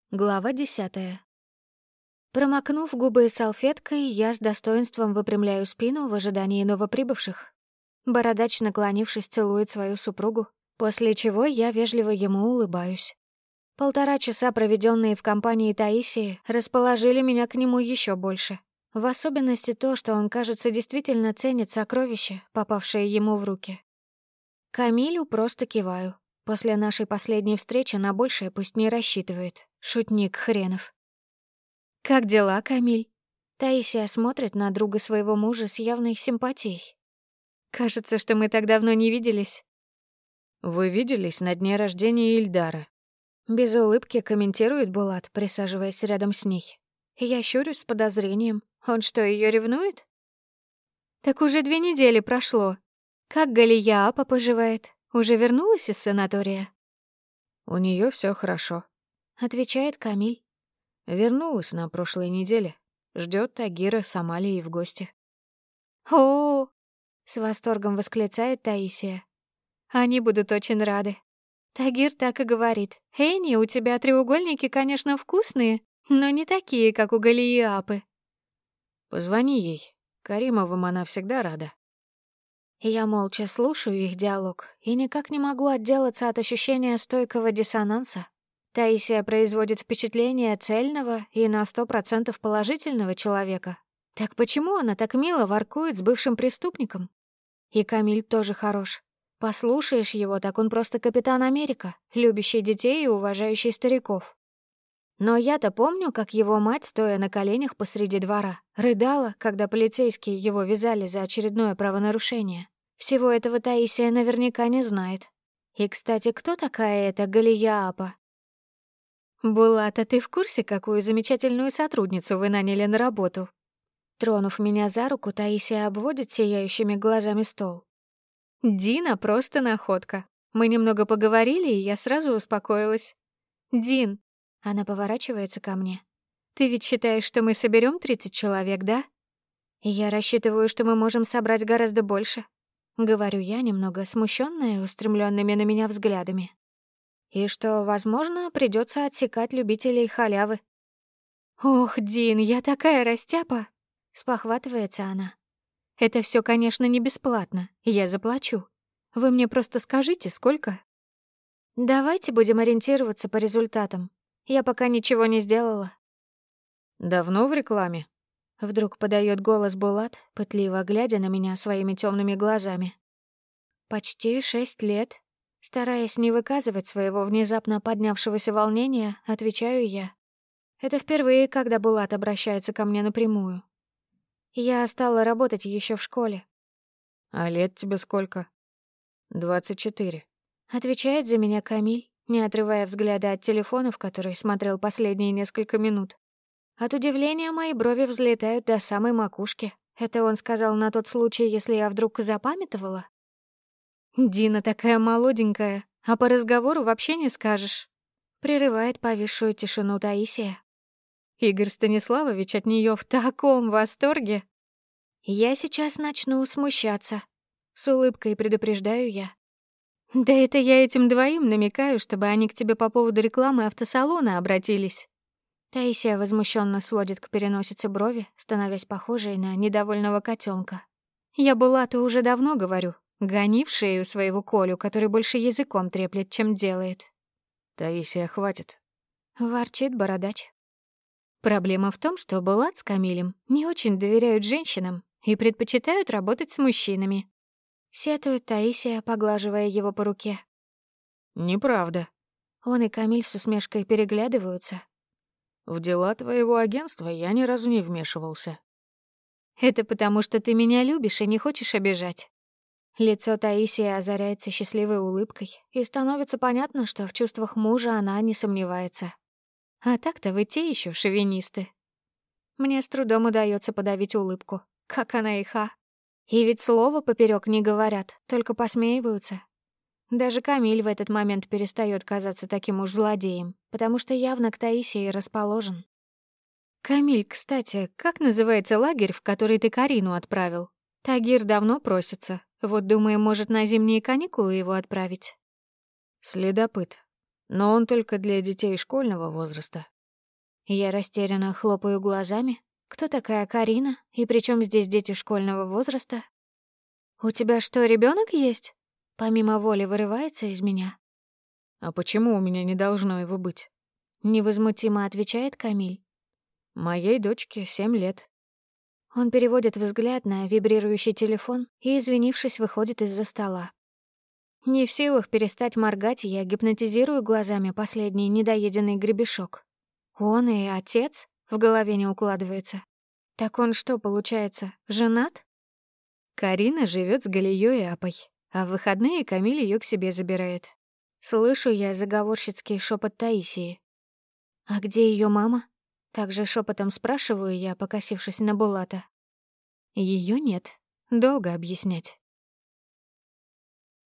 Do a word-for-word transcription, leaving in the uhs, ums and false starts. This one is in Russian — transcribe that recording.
Глава десятая. Промокнув губы салфеткой, я с достоинством выпрямляю спину в ожидании новоприбывших. Бородач, наклонившись, целует свою супругу, после чего я вежливо ему улыбаюсь. Полтора часа, проведенные в компании Таисии, расположили меня к нему еще больше. В особенности то, что он, кажется, действительно ценит сокровища, попавшие ему в руки. Камилю просто киваю. После нашей последней встречи на большее пусть не рассчитывает. Шутник хренов. «Как дела, Камиль?» Таисия смотрит на друга своего мужа с явной симпатией. «Кажется, что мы так давно не виделись». «Вы виделись на дне рождения Ильдара?» Без улыбки комментирует Булат, присаживаясь рядом с ней. Я щурюсь с подозрением. Он что, ее ревнует? «Так уже две недели прошло. Как Галия Апа поживает? Уже вернулась из санатория?» «У нее все хорошо», — отвечает Камиль. «Вернулась на прошлой неделе. Ждет Тагира с Амалией в гости». «О-о-о!» — с восторгом восклицает Таисия. «Они будут очень рады». Тагир так и говорит. «Эни, у тебя треугольники, конечно, вкусные, но не такие, как у Галии Апы». «Позвони ей. Каримовым она всегда рада». Я молча слушаю их диалог и никак не могу отделаться от ощущения стойкого диссонанса. Таисия производит впечатление цельного и на сто процентов положительного человека. Так почему она так мило воркует с бывшим преступником? И Камиль тоже хорош. Послушаешь его, так он просто капитан Америка, любящий детей и уважающий стариков. Но я-то помню, как его мать, стоя на коленях посреди двора, рыдала, когда полицейские его вязали за очередное правонарушение. Всего этого Таисия наверняка не знает. И, кстати, кто такая эта Галия Апа? «Булат, а ты в курсе, какую замечательную сотрудницу вы наняли на работу?» Тронув меня за руку, Таисия обводит сияющими глазами стол. «Дина просто находка. Мы немного поговорили, и я сразу успокоилась. Дин». Она поворачивается ко мне. «Ты ведь считаешь, что мы соберем тридцать человек, да?» «Я рассчитываю, что мы можем собрать гораздо больше», — говорю я, немного смущенная, устремленными на меня взглядами. «И что, возможно, придется отсекать любителей халявы». «Ох, Дин, я такая растяпа!» — спохватывается она. «Это все, конечно, не бесплатно, я заплачу. Вы мне просто скажите, сколько?» «Давайте будем ориентироваться по результатам. Я пока ничего не сделала». «Давно в рекламе?» Вдруг подает голос Булат, пытливо глядя на меня своими темными глазами. «Почти шесть лет». Стараясь не выказывать своего внезапно поднявшегося волнения, отвечаю я. Это впервые, когда Булат обращается ко мне напрямую. Я стала работать еще в школе. «А лет тебе сколько?» «Двадцать четыре», — отвечает за меня Камиль, не отрывая взгляда от телефона, в который смотрел последние несколько минут. От удивления мои брови взлетают до самой макушки. Это он сказал на тот случай, если я вдруг запамятовала? «Дина такая молоденькая, а по разговору вообще не скажешь», — прерывает повисшую тишину Таисия. Игорь Станиславович от нее в таком восторге. «Я сейчас начну смущаться», — с улыбкой предупреждаю я. «Да это я этим двоим намекаю, чтобы они к тебе по поводу рекламы автосалона обратились». Таисия возмущенно сводит к переносице брови, становясь похожей на недовольного котенка. «Я Булату уже давно говорю. Гони в шею своего Колю, который больше языком треплет, чем делает». «Таисия, хватит», — ворчит бородач. Проблема в том, что Булат с Камилем не очень доверяют женщинам и предпочитают работать с мужчинами. Сетует Таисия, поглаживая его по руке. «Неправда». Он и Камиль с усмешкой переглядываются. «В дела твоего агентства я ни разу не вмешивался». «Это потому, что ты меня любишь и не хочешь обижать». Лицо Таисии озаряется счастливой улыбкой, и становится понятно, что в чувствах мужа она не сомневается. А так-то вы те еще шовинисты. Мне с трудом удается подавить улыбку. Как она и ха. И ведь слова поперек не говорят, только посмеиваются. Даже Камиль в этот момент перестает казаться таким уж злодеем, потому что явно к Таисии расположен. «Камиль, кстати, как называется лагерь, в который ты Карину отправил? Тагир давно просится. Вот, думаю, может, на зимние каникулы его отправить». «Следопыт. Но он только для детей школьного возраста. Я растерянно хлопаю глазами. Кто такая Карина? И при чем здесь дети школьного возраста? «У тебя что, ребенок есть?» Помимо воли вырывается из меня. «А почему у меня не должно его быть?» Невозмутимо отвечает Камиль. «Моей дочке семь лет». Он переводит взгляд на вибрирующий телефон и, извинившись, выходит из-за стола. Не в силах перестать моргать, я гипнотизирую глазами последний недоеденный гребешок. Он и отец? В голове не укладывается. Так он что, получается, женат? Карина живет с Галией и Апой, а в выходные Камиль ее к себе забирает. Слышу я заговорщицкий шепот Таисии. «А где ее мама?» Также шепотом спрашиваю я, покосившись на Булата. Ее нет. Долго объяснять.